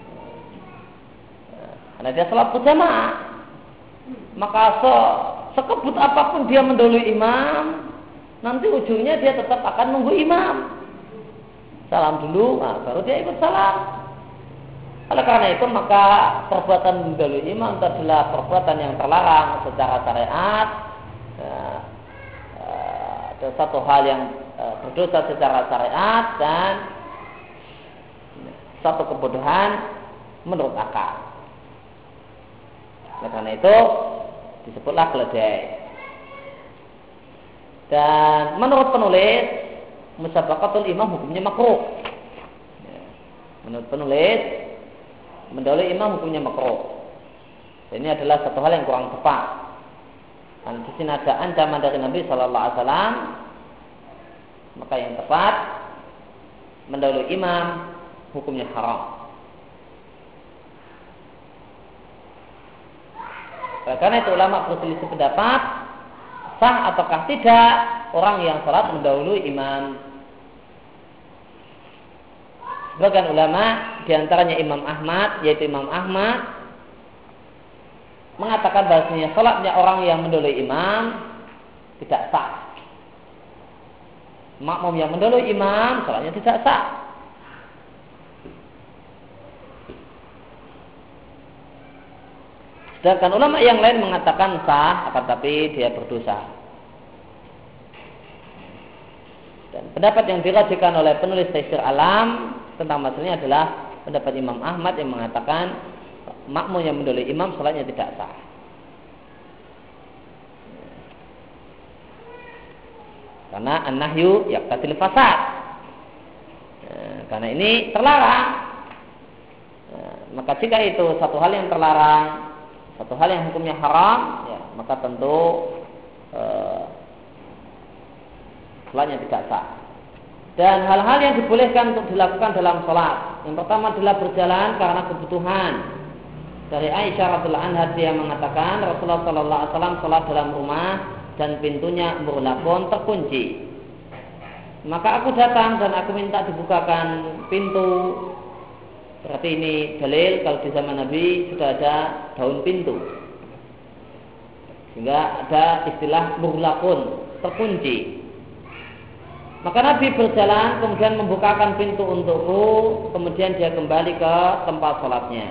Karena dia salat berjamaah, maka se sekebut apapun dia mendahului imam, nanti ujungnya dia tetap akan nunggu imam. Salam dulu, nah, baru dia ikut salam. Oleh karena itu maka perbuatan mendahului imam itu adalah perbuatan yang terlarang secara syariat. Ya, ada satu hal yang berdosa secara syariat dan satu kebodohan menurut akal. Oleh karena itu disebutlah keledai. Dan menurut penulis musabaqatul imam hukumnya makruh. Ya, menurut penulis mendahului imam hukumnya makruh. Ini adalah satu hal yang kurang tepat. Dan di sini ada ancaman dari Nabi Shallallahu Alaihi Wasallam. Maka yang tepat mendahului imam hukumnya haram. Karena itu ulama berselisih pendapat sah ataukah tidak orang yang salat mendahului imam. Sebagian ulama diantaranya Imam Ahmad, yaitu Imam Ahmad mengatakan bahasanya salatnya orang yang mendahului imam tidak sah. Makmum yang mendahului imam salatnya tidak sah. Sedangkan ulama yang lain mengatakan sah, akan tapi dia berdosa. Dan pendapat yang dirajikan oleh penulis Taisir Alam tentang masalahnya adalah pendapat Imam Ahmad yang mengatakan makmum yang mendahului imam salatnya tidak sah. Karena an-nahyu yaqtadil fasad. Nah, karena ini terlarang. Nah, maka jika itu satu hal yang terlarang, satu hal yang hukumnya haram, ya, maka tentu eh, salatnya tidak sah. Dan hal-hal yang dibolehkan untuk dilakukan dalam sholat, yang pertama adalah berjalan karena kebutuhan. Dari Aisyah radhiyallahu anha dia mengatakan Rasulullah shallallahu alaihi wasallam sholat dalam rumah dan pintunya murlakun terkunci. Maka aku datang dan aku minta dibukakan pintu. Berarti ini dalil kalau di zaman Nabi sudah ada daun pintu, sehingga ada istilah murlakun terkunci. Maka Nabi berjalan kemudian membukakan pintu untukku, kemudian dia kembali ke tempat sholatnya.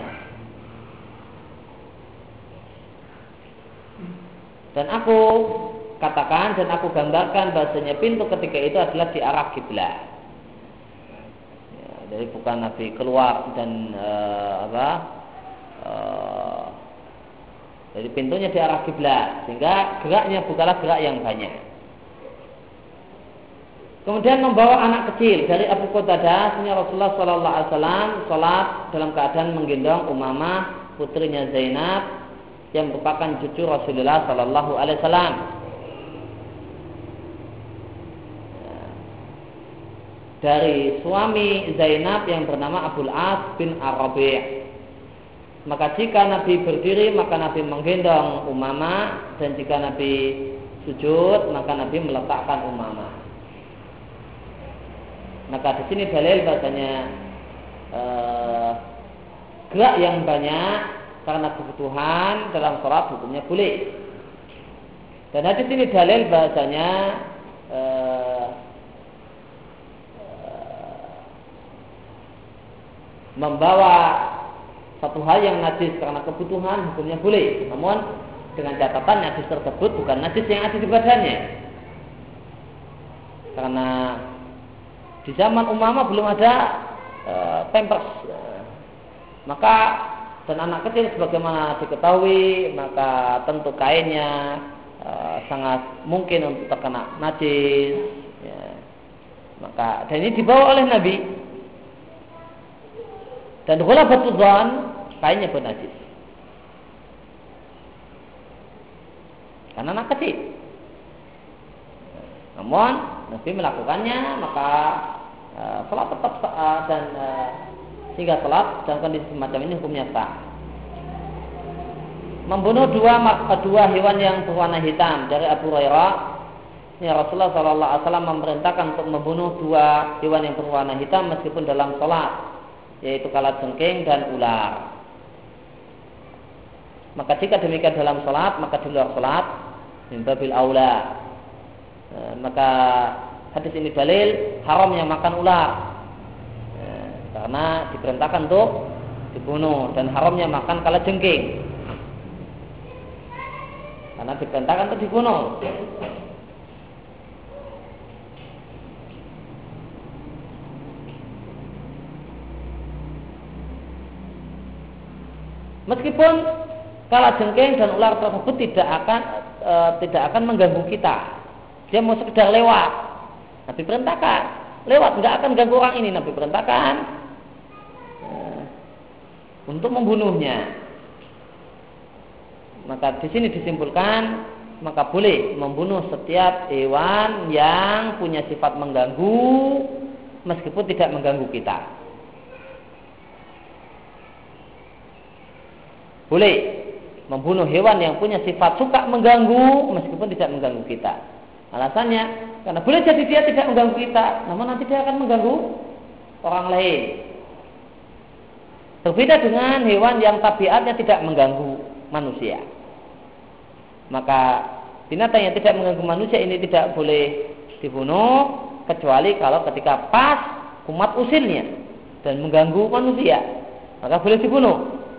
Dan aku katakan dan aku gambarkan bahasanya pintu ketika itu adalah di arah kiblat. Ya, jadi bukan Nabi keluar dan uh, apa? Uh, jadi pintunya di arah kiblat, sehingga geraknya bukanlah gerak yang banyak. Kemudian membawa anak kecil dari Abu Qatadah, sehingga Rasulullah Shallallahu Alaihi Wasallam sholat dalam keadaan menggendong Umamah putrinya Zainab yang merupakan cucu Rasulullah Shallallahu Alaihi Wasallam. Dari suami Zainab yang bernama Abul As bin Ar-Rabi'. Maka jika Nabi berdiri maka Nabi menggendong Umamah, dan jika Nabi sujud maka Nabi meletakkan Umamah. Maka di sini dalil bahasanya eh, gerak yang banyak karena kebutuhan dalam sholat hukumnya boleh. Dan di sini dalil bahasanya eh, eh, membawa satu hal yang najis karena kebutuhan hukumnya boleh. Namun dengan catatan najis tersebut bukan najis yang ada di badannya. Karena di zaman Umamah belum ada e, pampers, e, maka dan anak kecil sebagaimana diketahui, maka tentu kainnya e, sangat mungkin untuk terkena najis. Ya. Maka dan ini dibawa oleh Nabi. Dan ghulabatul dzan kainnya bernajis. Karena anak kecil. Namun Nabi melakukannya, maka uh, salat tetap sah dan uh, sehingga salat dalam kondisi semacam ini hukumnya sah. Membunuh dua dua hewan yang berwarna hitam dari Abu Hurairah, ya Rasulullah Shallallahu Alaihi Wasallam memerintahkan untuk membunuh dua hewan yang berwarna hitam meskipun dalam salat, yaitu kalajengking dan ular. Maka jika demikian dalam salat, maka di luar salat min babil aula. E, maka hadis ini dalil haramnya makan ular, e, karena diperintahkan untuk dibunuh, dan haramnya makan kalajengking karena diperintahkan untuk dibunuh. Meskipun kalajengking dan ular tersebut tidak akan e, tidak akan mengganggu kita, dia mau sekedar lewat, Nabi perintahkan lewat, nggak akan ganggu orang ini, Nabi perintahkan e, untuk membunuhnya. Maka di sini disimpulkan, maka boleh membunuh setiap hewan yang punya sifat mengganggu meskipun tidak mengganggu kita. Boleh membunuh hewan yang punya sifat suka mengganggu meskipun tidak mengganggu kita. Alasannya karena boleh jadi dia tidak mengganggu kita, namun nanti dia akan mengganggu orang lain. Berbeda dengan hewan yang tabiatnya tidak mengganggu manusia. Maka binatang yang tidak mengganggu manusia ini tidak boleh dibunuh kecuali kalau ketika pas kumat usilnya dan mengganggu manusia, maka boleh dibunuh.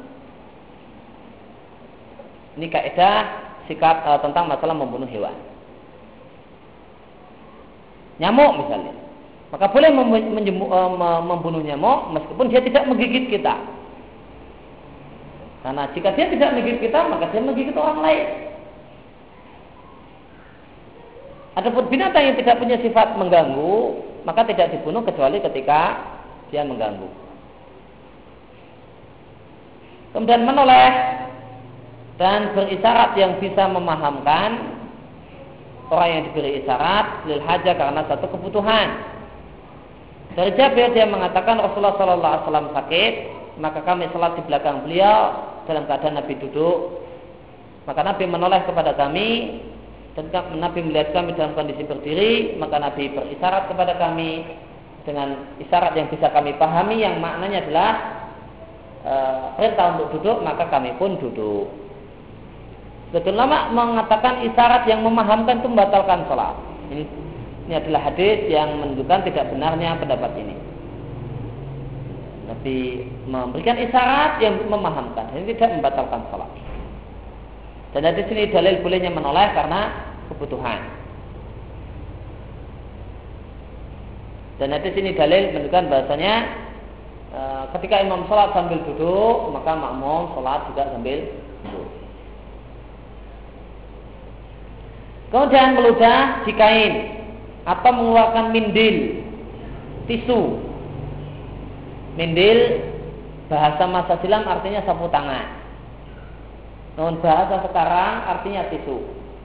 Ini kaidah sikap e, tentang masalah membunuh hewan. Nyamuk misalnya, maka boleh mem- menjemu, e, membunuh nyamuk meskipun dia tidak menggigit kita. Karena jika dia tidak menggigit kita, maka dia menggigit orang lain. Adapun binatang yang tidak punya sifat mengganggu, maka tidak dibunuh kecuali ketika dia mengganggu. Kemudian menoleh dan berisyarat yang bisa memahamkan orang yang diberi isyarat lil haja karena satu kebutuhan. Dari Jabir dia mengatakan Rasulullah Shallallahu Alaihi Wasallam sakit, maka kami salat di belakang beliau dalam keadaan Nabi duduk. Maka Nabi menoleh kepada kami dan Nabi melihat kami dalam kondisi berdiri, maka Nabi berisyarat kepada kami dengan isyarat yang bisa kami pahami, yang maknanya adalah e, perintah untuk duduk, maka kami pun duduk. Sebagian ulama mengatakan isyarat yang memahamkan itu membatalkan sholat. Ini, ini adalah hadis yang menunjukkan tidak benarnya pendapat ini. Nabi memberikan isyarat yang memahamkan, ini tidak membatalkan sholat. Dan di sini dalil bolehnya menoleh karena kebutuhan. Dan di sini dalil menunjukkan bahasanya e, ketika imam sholat sambil duduk, maka makmum sholat juga sambil duduk. Kemudian meludah di kain atau mengeluarkan mindil, tisu. Mindil bahasa masa silam artinya sapu tangan. Namun bahasa sekarang artinya tisu.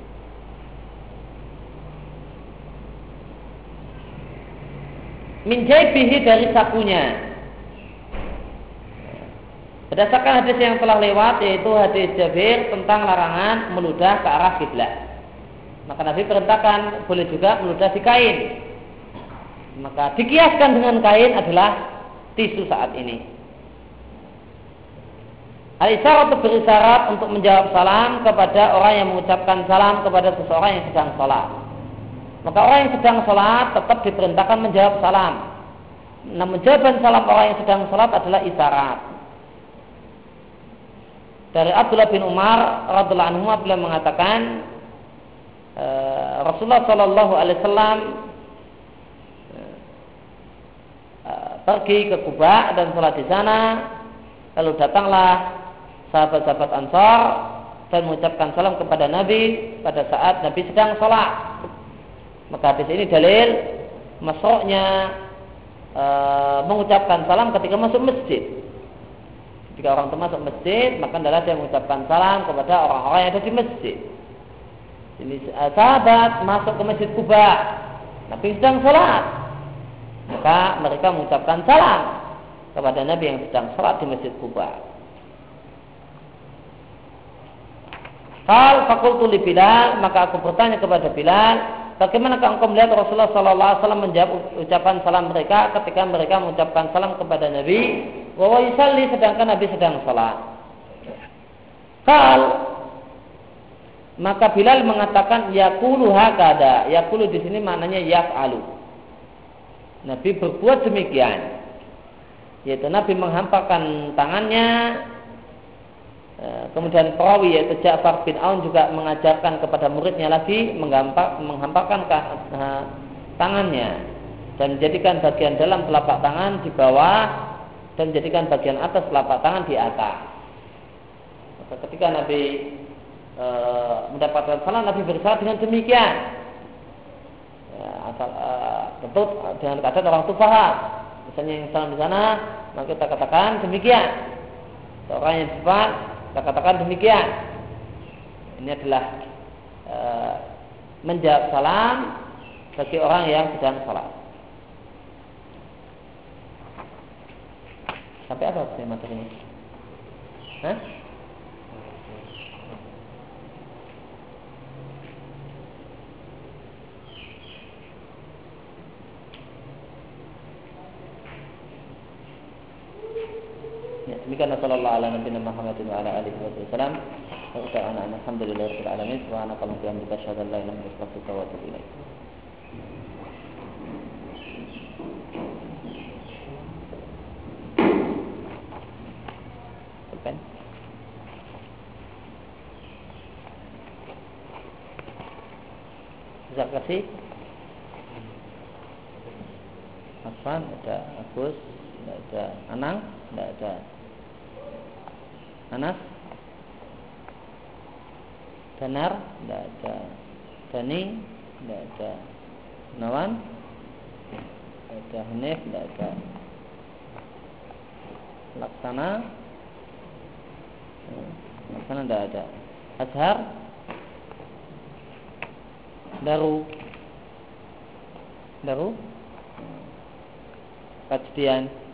Min jaibihi dari sakunya. Berdasarkan hadis yang telah lewat, yaitu hadis Jabir tentang larangan meludah ke arah kiblat. Maka Nabi perintahkan boleh juga meludah di kain. Maka dikiaskan dengan kain adalah tisu saat ini. Al-isyarat berisyarat untuk menjawab salam kepada orang yang mengucapkan salam kepada seseorang yang sedang sholat. Maka orang yang sedang sholat tetap diperintahkan menjawab salam. Namun jawaban salam orang yang sedang sholat adalah isyarat. Dari Abdullah bin Umar radhiallahu anhu beliau mengatakan e, Rasulullah Shallallahu Alaihi Wasallam e, pergi ke Kuba dan sholat di sana. Lalu datanglah sahabat-sahabat Ansar dan mengucapkan salam kepada Nabi pada saat Nabi sedang sholat. Maka di sini dalil masuknya e, mengucapkan salam ketika masuk masjid. Jika orang itu masuk masjid, maka adalah dia mengucapkan salam kepada orang-orang yang ada di masjid. Ini e, sahabat masuk ke masjid Kuba, Nabi sedang sholat. Maka mereka mengucapkan salam kepada Nabi yang sedang sholat di Masjid Quba. Qal faqultu li Bilal, maka aku bertanya kepada Bilal, bagaimanakah engkau melihat Rasulullah sallallahu alaihi wasallam menjawab ucapan salam mereka ketika mereka mengucapkan salam kepada Nabi wa huwa yusalli, sedangkan Nabi sedang sholat. Qal, maka Bilal mengatakan yaqulu hakada. Yaqulu di sini maknanya yaf'alu. Nabi berbuat demikian, yaitu Nabi menghampakan tangannya. Kemudian perawi yaitu Ja'far bin Aun juga mengajarkan kepada muridnya lagi menghampak, menghampakan tangannya dan menjadikan bagian dalam telapak tangan di bawah dan menjadikan bagian atas telapak tangan di atas. Maka ketika Nabi e, mendapatkan salam, Nabi berusaha dengan demikian. Ya, asal e, tentu dengan keadaan orang itu paham. Misalnya yang salam di sana, maka kita katakan demikian. Orang yang di depan, kita katakan demikian. Ini adalah e, menjawab salam bagi orang yang sedang salat. Sampai apa sih materinya? Hah? Ya, demikian sallallahu alaihi wa sallam Muhammadin wa ala alihi wasallam. Wa ta'ala alhamdulillahirabbil alamin. Subhanakallahumma wa bihamdika asyhadu an la ilaha illa anta astaghfiruka wa atubu ilaik. Pen. Bisa kasih Afan, ada Agus, tidak ada Anang, tidak ada Anas, Danar, tidak ada Dani, tidak ada Nawan, tidak ada Hanif, tidak ada Laksana, Laksana tidak ada Azhar, Daru, Daru, Kajdian,